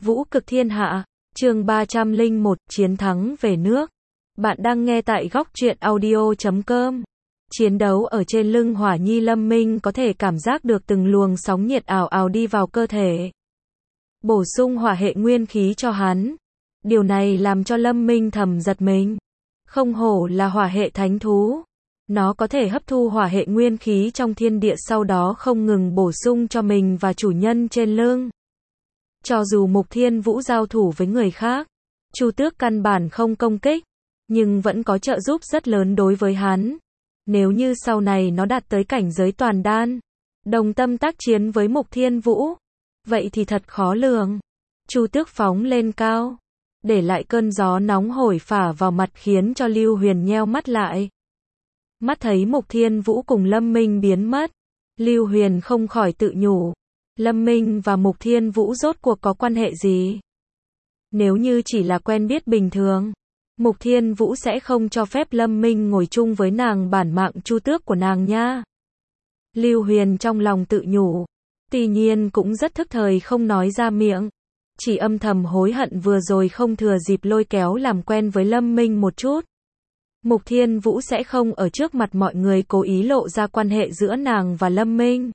Vũ cực thiên hạ, chương 301, chiến thắng về nước. Bạn đang nghe tại góc truyện audio.com. Chiến đấu ở trên lưng Hỏa Nhi, Lâm Minh có thể cảm giác được từng luồng sóng nhiệt ảo ảo đi vào cơ thể, bổ sung hỏa hệ nguyên khí cho hắn. Điều này làm cho Lâm Minh thầm giật mình. Không hổ là hỏa hệ thánh thú. Nó có thể hấp thu hỏa hệ nguyên khí trong thiên địa, sau đó không ngừng bổ sung cho mình và chủ nhân trên lưng. Cho dù Mục Thiên Vũ giao thủ với người khác, Chu Tước căn bản không công kích, nhưng vẫn có trợ giúp rất lớn đối với hắn. Nếu như sau này nó đạt tới cảnh giới toàn đan, đồng tâm tác chiến với Mục Thiên Vũ, vậy thì thật khó lường. Chu Tước phóng lên cao, để lại cơn gió nóng hổi phả vào mặt khiến cho Lưu Huyền nheo mắt lại. Mắt thấy Mục Thiên Vũ cùng Lâm Minh biến mất, Lưu Huyền không khỏi tự nhủ, Lâm Minh và Mục Thiên Vũ rốt cuộc có quan hệ gì? Nếu như chỉ là quen biết bình thường, Mục Thiên Vũ sẽ không cho phép Lâm Minh ngồi chung với nàng bản mạng Chu Tước của nàng nha. Lưu Huyền trong lòng tự nhủ, tuy nhiên cũng rất thức thời không nói ra miệng, chỉ âm thầm hối hận vừa rồi không thừa dịp lôi kéo làm quen với Lâm Minh một chút. Mục Thiên Vũ sẽ không ở trước mặt mọi người cố ý lộ ra quan hệ giữa nàng và Lâm Minh.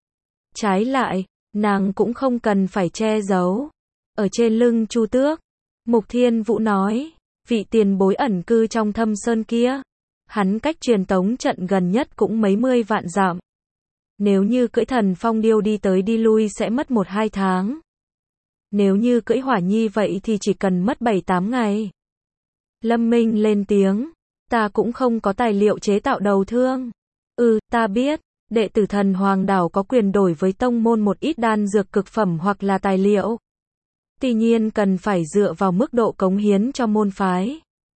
Trái lại, nàng cũng không cần phải che giấu. Ở trên lưng Chu Tước, Mục Thiên Vũ nói, vị tiền bối ẩn cư trong thâm sơn kia, hắn cách truyền tống trận gần nhất cũng mấy mươi vạn dặm. Nếu như cưỡi Thần Phong Điêu đi tới đi lui sẽ mất 1-2 tháng. Nếu như cưỡi Hỏa Nhi vậy thì chỉ cần mất 7-8 ngày. Lâm Minh lên tiếng, ta cũng không có tài liệu chế tạo đầu thương. Ta biết, đệ tử Thần Hoàng Đảo có quyền đổi với tông môn một ít đan dược cực phẩm hoặc là tài liệu. Tuy nhiên cần phải dựa vào mức độ cống hiến cho môn phái.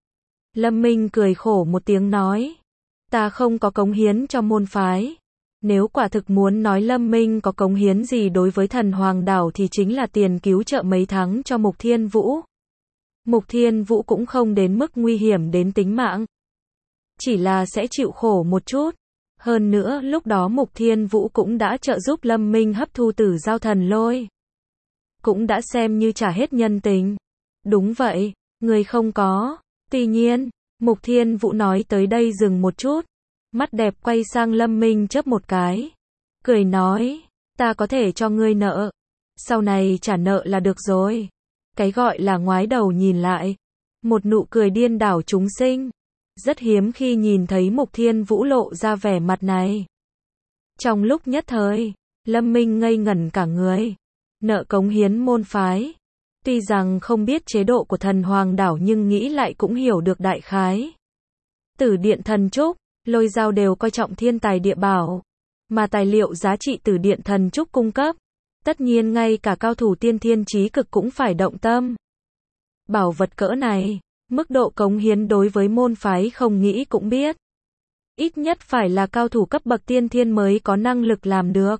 Lâm Minh cười khổ một tiếng nói, ta không có cống hiến cho môn phái. Nếu quả thực muốn nói Lâm Minh có cống hiến gì đối với Thần Hoàng Đảo thì chính là tiền cứu trợ mấy tháng cho Mục Thiên Vũ. Mục Thiên Vũ cũng không đến mức nguy hiểm đến tính mạng, chỉ là sẽ chịu khổ một chút. Hơn nữa lúc đó Mục Thiên Vũ cũng đã trợ giúp Lâm Minh hấp thu Tử Giao Thần Lôi, cũng đã xem như trả hết nhân tình. Đúng vậy, người không có. Tuy nhiên, Mục Thiên Vũ nói tới đây dừng một chút, mắt đẹp quay sang Lâm Minh chớp một cái, cười nói, ta có thể cho ngươi nợ, sau này trả nợ là được rồi. Cái gọi là ngoái đầu nhìn lại, một nụ cười điên đảo chúng sinh. Rất hiếm khi nhìn thấy Mục Thiên Vũ lộ ra vẻ mặt này. Trong lúc nhất thời, Lâm Minh ngây ngẩn cả người. Nợ cống hiến môn phái. Tuy rằng không biết chế độ của Thần Hoàng Đảo nhưng nghĩ lại cũng hiểu được đại khái. Tử Điện Thần Trúc, Lôi Dao đều coi trọng thiên tài địa bảo, mà tài liệu giá trị Tử Điện Thần Trúc cung cấp, tất nhiên ngay cả cao thủ tiên thiên chí cực cũng phải động tâm. Bảo vật cỡ này, mức độ cống hiến đối với môn phái không nghĩ cũng biết. Ít nhất phải là cao thủ cấp bậc tiên thiên mới có năng lực làm được.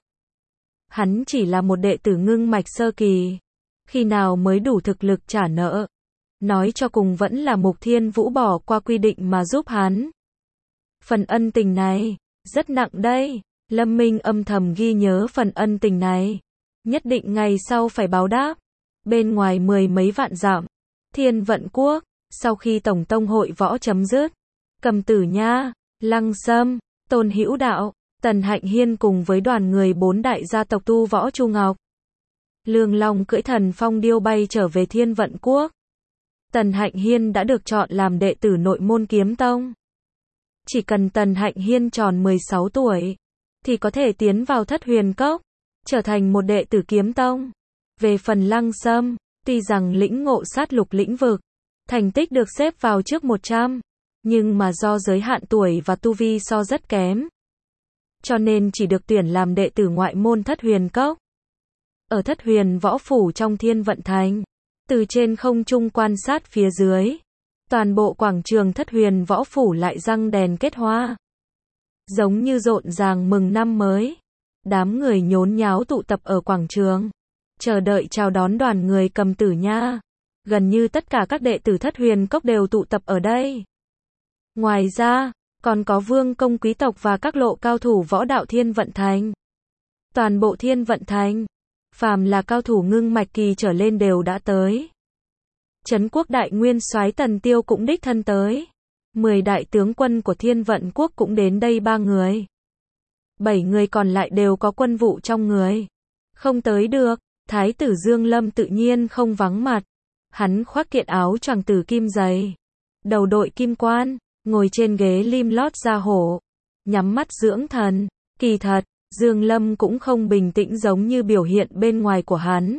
Hắn chỉ là một đệ tử ngưng mạch sơ kỳ, khi nào mới đủ thực lực trả nợ. Nói cho cùng vẫn là Mục Thiên Vũ bỏ qua quy định mà giúp hắn. Phần ân tình này, rất nặng đây. Lâm Minh âm thầm ghi nhớ phần ân tình này. Nhất định ngày sau phải báo đáp. Bên ngoài 10 mấy vạn dặm, Thiên Vận Quốc, sau khi tổng tông hội võ chấm dứt, Cầm Tử Nha, Lăng Sâm, Tôn Hữu Đạo, Tần Hạnh Hiên cùng với đoàn người 4 đại gia tộc tu võ Chu Ngọc, Lương Long cưỡi Thần Phong Điêu bay trở về Thiên Vận Quốc. Tần Hạnh Hiên đã được chọn làm đệ tử nội môn Kiếm Tông. Chỉ cần Tần Hạnh Hiên tròn 16 tuổi, thì có thể tiến vào Thất Huyền Cốc, trở thành một đệ tử Kiếm Tông. Về phần Lăng Sâm, tuy rằng lĩnh ngộ sát lục lĩnh vực, thành tích được xếp vào trước 100, nhưng mà do giới hạn tuổi và tu vi so rất kém, cho nên chỉ được tuyển làm đệ tử ngoại môn Thất Huyền Cốc. Ở Thất Huyền Võ Phủ trong Thiên Vận Thành, từ trên không trung quan sát phía dưới, toàn bộ quảng trường Thất Huyền Võ Phủ lại răng đèn kết hoa, giống như rộn ràng mừng năm mới. Đám người nhốn nháo tụ tập ở quảng trường, chờ đợi chào đón đoàn người Cầm Tử Nha. Gần như tất cả các đệ tử Thất Huyền Cốc đều tụ tập ở đây. Ngoài ra, còn có vương công quý tộc và các lộ cao thủ võ đạo Thiên Vận Thành. Toàn bộ Thiên Vận Thành, phàm là cao thủ ngưng mạch kỳ trở lên đều đã tới. Trấn quốc đại nguyên soái Tần Tiêu cũng đích thân tới. 10 đại tướng quân của Thiên Vận quốc cũng đến đây 3 người. 7 người còn lại đều có quân vụ trong người. Không tới được, Thái tử Dương Lâm tự nhiên không vắng mặt. Hắn khoác kiện áo choàng tử kim dày, đầu đội kim quan, ngồi trên ghế lim lót da hổ, nhắm mắt dưỡng thần. Kỳ thật, Dương Lâm cũng không bình tĩnh giống như biểu hiện bên ngoài của hắn.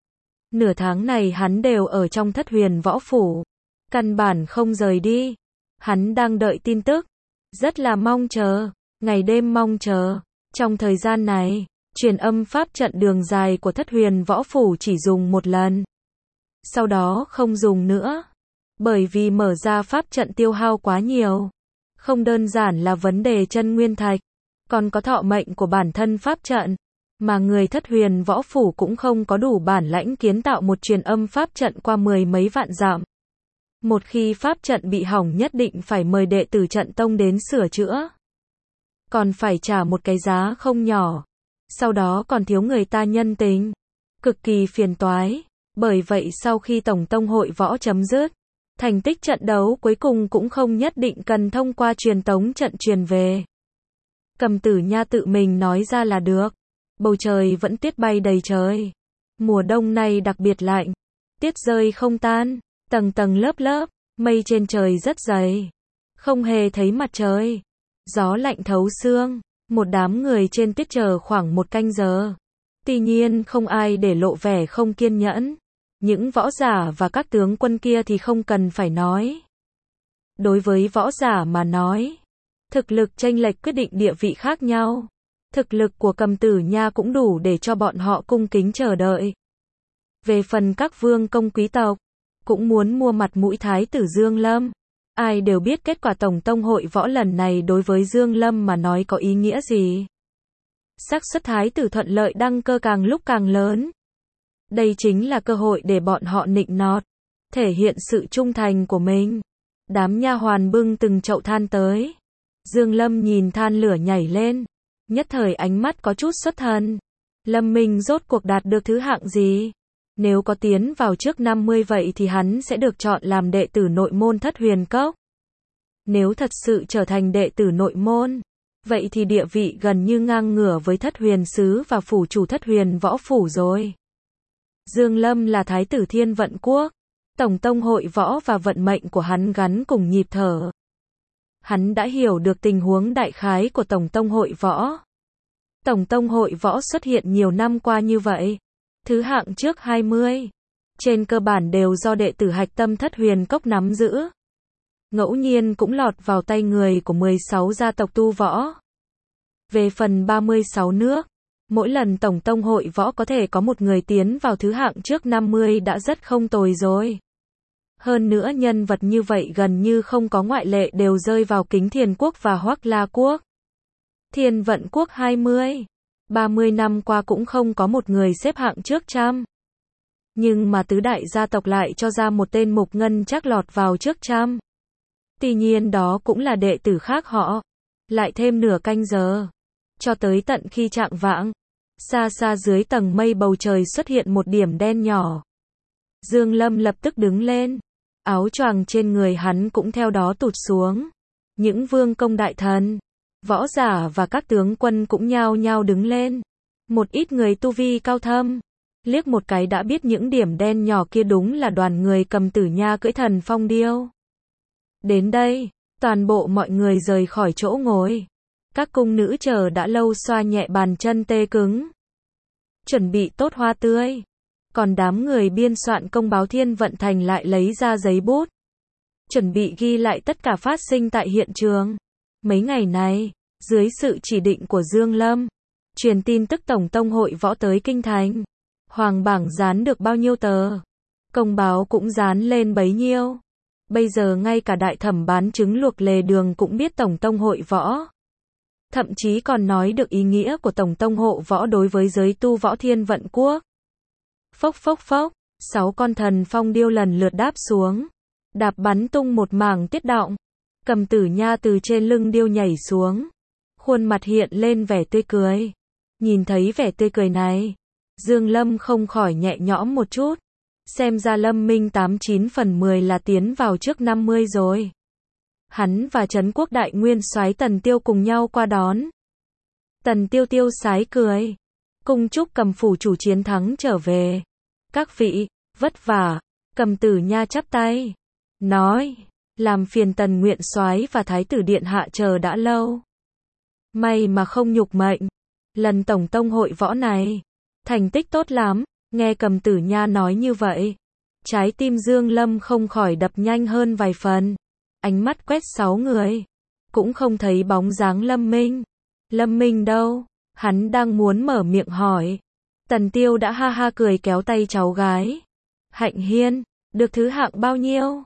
Nửa tháng này hắn đều ở trong Thất Huyền Võ Phủ, căn bản không rời đi. Hắn đang đợi tin tức, rất là mong chờ, ngày đêm mong chờ. Trong thời gian này, truyền âm pháp trận đường dài của Thất Huyền Võ Phủ chỉ dùng một lần. Sau đó không dùng nữa. Bởi vì mở ra pháp trận tiêu hao quá nhiều. Không đơn giản là vấn đề chân nguyên thạch, còn có thọ mệnh của bản thân pháp trận. Mà người Thất Huyền Võ Phủ cũng không có đủ bản lãnh kiến tạo một truyền âm pháp trận qua 10 mấy vạn dặm. Một khi pháp trận bị hỏng nhất định phải mời đệ tử trận tông đến sửa chữa. Còn phải trả một cái giá không nhỏ. Sau đó còn thiếu người ta nhân tình. Cực kỳ phiền toái. Bởi vậy sau khi Tổng tông hội võ chấm dứt, thành tích trận đấu cuối cùng cũng không nhất định cần thông qua truyền tống trận truyền về. Cầm Tử Nha tự mình nói ra là được. Bầu trời vẫn tuyết bay đầy trời. Mùa đông này đặc biệt lạnh. Tuyết rơi không tan, tầng tầng lớp lớp, mây trên trời rất dày. Không hề thấy mặt trời. Gió lạnh thấu xương. Một đám người trên tuyết chờ khoảng 1 canh giờ. Tuy nhiên không ai để lộ vẻ không kiên nhẫn. Những võ giả và các tướng quân kia thì không cần phải nói. Đối với võ giả mà nói, thực lực chênh lệch quyết định địa vị khác nhau. Thực lực của Cầm Tử Nha cũng đủ để cho bọn họ cung kính chờ đợi. Về phần các vương công quý tộc, cũng muốn mua mặt mũi Thái tử Dương Lâm. Ai đều biết kết quả Tổng tông hội võ lần này đối với Dương Lâm mà nói có ý nghĩa gì. Xác suất Thái tử thuận lợi đăng cơ càng lúc càng lớn. Đây chính là cơ hội để bọn họ nịnh nọt, thể hiện sự trung thành của mình. Đám nha hoàn bưng từng chậu than tới. Dương Lâm nhìn than lửa nhảy lên, nhất thời ánh mắt có chút xuất thần. Lâm Minh rốt cuộc đạt được thứ hạng gì? Nếu có tiến vào trước 50 vậy thì hắn sẽ được chọn làm đệ tử nội môn Thất Huyền Cốc. Nếu thật sự trở thành đệ tử nội môn, vậy thì địa vị gần như ngang ngửa với Thất Huyền Sứ và phủ chủ Thất Huyền Võ Phủ rồi. Dương Lâm là Thái tử Thiên Vận Quốc. Tổng tông hội võ và vận mệnh của hắn gắn cùng nhịp thở. Hắn đã hiểu được tình huống đại khái của Tổng tông hội võ. Tổng tông hội võ xuất hiện nhiều năm qua như vậy. Thứ hạng trước 20. Trên cơ bản đều do đệ tử hạch tâm Thất Huyền Cốc nắm giữ. Ngẫu nhiên cũng lọt vào tay người của 16 gia tộc tu võ. Về phần 36 nước, mỗi lần Tổng tông hội võ có thể có một người tiến vào thứ hạng trước 50 đã rất không tồi rồi. Hơn nữa nhân vật như vậy gần như không có ngoại lệ đều rơi vào Kính Thiền Quốc và Hoắc La Quốc. Thiên Vận Quốc 20. 30 năm qua cũng không có một người xếp hạng trước 100. Nhưng mà tứ đại gia tộc lại cho ra một tên Mục Ngân chắc lọt vào trước 100. Tuy nhiên đó cũng là đệ tử khác họ. Lại thêm nửa canh giờ. Cho tới tận khi chạng vạng, xa xa dưới tầng mây bầu trời xuất hiện một điểm đen nhỏ. Dương Lâm lập tức đứng lên. Áo choàng trên người hắn cũng theo đó tụt xuống. Những vương công đại thần, võ giả và các tướng quân cũng nhao nhao đứng lên. Một ít người tu vi cao thâm, liếc một cái đã biết những điểm đen nhỏ kia đúng là đoàn người Cầm Tử Nha cưỡi thần phong điêu. Đến đây, toàn bộ mọi người rời khỏi chỗ ngồi. Các cung nữ chờ đã lâu xoa nhẹ bàn chân tê cứng. Chuẩn bị tốt hoa tươi. Còn đám người biên soạn công báo Thiên Vận Thành lại lấy ra giấy bút. Chuẩn bị ghi lại tất cả phát sinh tại hiện trường. Mấy ngày này, dưới sự chỉ định của Dương Lâm, truyền tin tức Tổng tông hội võ tới Kinh Thành. Hoàng bảng dán được bao nhiêu tờ, công báo cũng dán lên bấy nhiêu. Bây giờ ngay cả đại thẩm bán trứng luộc lề đường cũng biết Tổng tông hội võ. Thậm chí còn nói được ý nghĩa của Tổng tông hộ võ đối với giới tu võ Thiên Vận Quốc. Phốc phốc phốc, 6 con thần phong điêu lần lượt đáp xuống, đạp bắn tung một mảng tiết động. Cầm Tử Nha từ trên lưng điêu nhảy xuống, khuôn mặt hiện lên vẻ tươi cười. Nhìn thấy vẻ tươi cười này, Dương Lâm không khỏi nhẹ nhõm một chút. Xem ra Lâm Minh 89 phần 10 là tiến vào trước 50 rồi. Hắn và Trấn Quốc Đại Nguyên soái Tần Tiêu cùng nhau qua đón. Tần Tiêu tiêu sái cười. Cung chúc Cầm phủ chủ chiến thắng trở về. Các vị, vất vả. Cầm Tử Nha chắp tay. Nói, làm phiền Tần Nguyện soái và Thái tử Điện hạ chờ đã lâu. May mà không nhục mệnh. Lần tổng tông hội võ này, thành tích tốt lắm. Nghe Cầm Tử Nha nói như vậy, trái tim Dương Lâm không khỏi đập nhanh hơn vài phần. Ánh mắt quét 6 người, cũng không thấy bóng dáng Lâm Minh. Lâm Minh đâu? Hắn đang muốn mở miệng hỏi. Tần Tiêu đã ha ha cười kéo tay cháu gái. Hạnh Hiên, được thứ hạng bao nhiêu?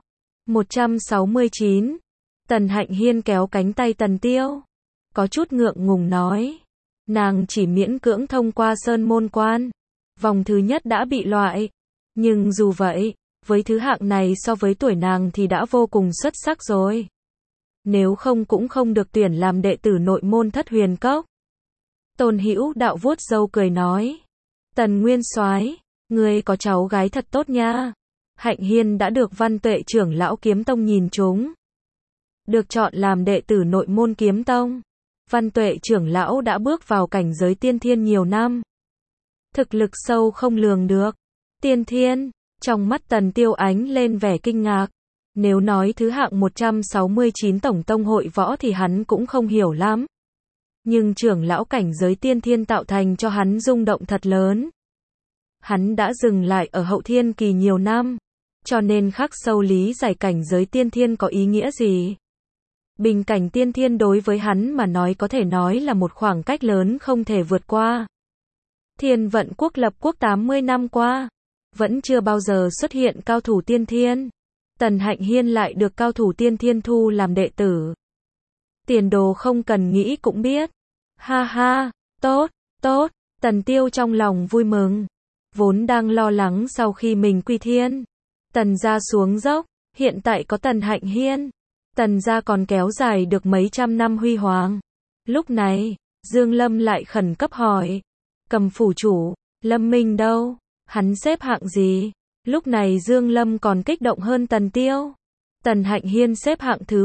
169. Tần Hạnh Hiên kéo cánh tay Tần Tiêu, có chút ngượng ngùng nói. Nàng chỉ miễn cưỡng thông qua sơn môn quan. Vòng thứ nhất đã bị loại. Nhưng dù vậy, với thứ hạng này so với tuổi nàng thì đã vô cùng xuất sắc rồi. Nếu không cũng không được tuyển làm đệ tử nội môn Thất Huyền Cốc. Tôn Hữu Đạo vuốt râu cười nói. Tần Nguyên soái, ngươi có cháu gái thật tốt nha. Hạnh Hiên đã được Văn Tuệ trưởng lão Kiếm Tông nhìn trúng. Được chọn làm đệ tử nội môn Kiếm Tông. Văn Tuệ trưởng lão đã bước vào cảnh giới tiên thiên nhiều năm. Thực lực sâu không lường được. Tiên thiên, trong mắt Tần Tiêu ánh lên vẻ kinh ngạc. Nếu nói thứ hạng 169 tổng tông hội võ thì hắn cũng không hiểu lắm. Nhưng trưởng lão cảnh giới tiên thiên tạo thành cho hắn rung động thật lớn. Hắn đã dừng lại ở hậu thiên kỳ nhiều năm, cho nên khắc sâu lý giải cảnh giới tiên thiên có ý nghĩa gì. Bình cảnh tiên thiên đối với hắn mà nói có thể nói là một khoảng cách lớn không thể vượt qua. Thiên Vận quốc lập quốc 80 năm qua, vẫn chưa bao giờ xuất hiện cao thủ tiên thiên. Tần Hạnh Hiên lại được cao thủ tiên thiên thu làm đệ tử. Tiền đồ không cần nghĩ cũng biết. Ha ha, tốt, tốt, Tần Tiêu trong lòng vui mừng. Vốn đang lo lắng sau khi mình quy thiên. Tần gia xuống dốc, hiện tại có Tần Hạnh Hiên. Tần gia còn kéo dài được mấy trăm năm huy hoàng. Lúc này, Dương Lâm lại khẩn cấp hỏi. Cầm phủ chủ, Lâm Minh đâu? Hắn xếp hạng gì? Lúc này Dương Lâm còn kích động hơn Tần Tiêu. Tần Hạnh Hiên xếp hạng thứ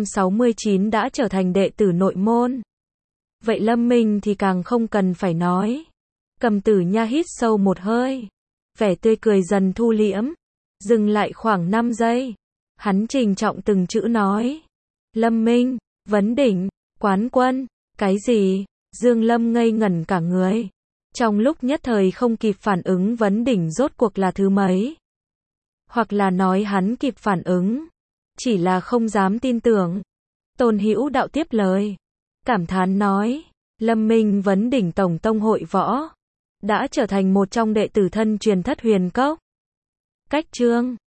169 đã trở thành đệ tử nội môn. Vậy Lâm Minh thì càng không cần phải nói. Cầm Tử Nha hít sâu một hơi. Vẻ tươi cười dần thu liễm. Dừng lại khoảng 5 giây. Hắn trình trọng từng chữ nói. Lâm Minh, vấn đỉnh, quán quân, cái gì? Dương Lâm ngây ngẩn cả người. Trong lúc nhất thời không kịp phản ứng vấn đỉnh rốt cuộc là thứ mấy. Hoặc là nói hắn kịp phản ứng, chỉ là không dám tin tưởng. Tôn Hữu Đạo tiếp lời. Cảm thán nói. Lâm Minh vấn đỉnh tổng tông hội võ. Đã trở thành một trong đệ tử thân truyền Thất Huyền Cốc. Cách chương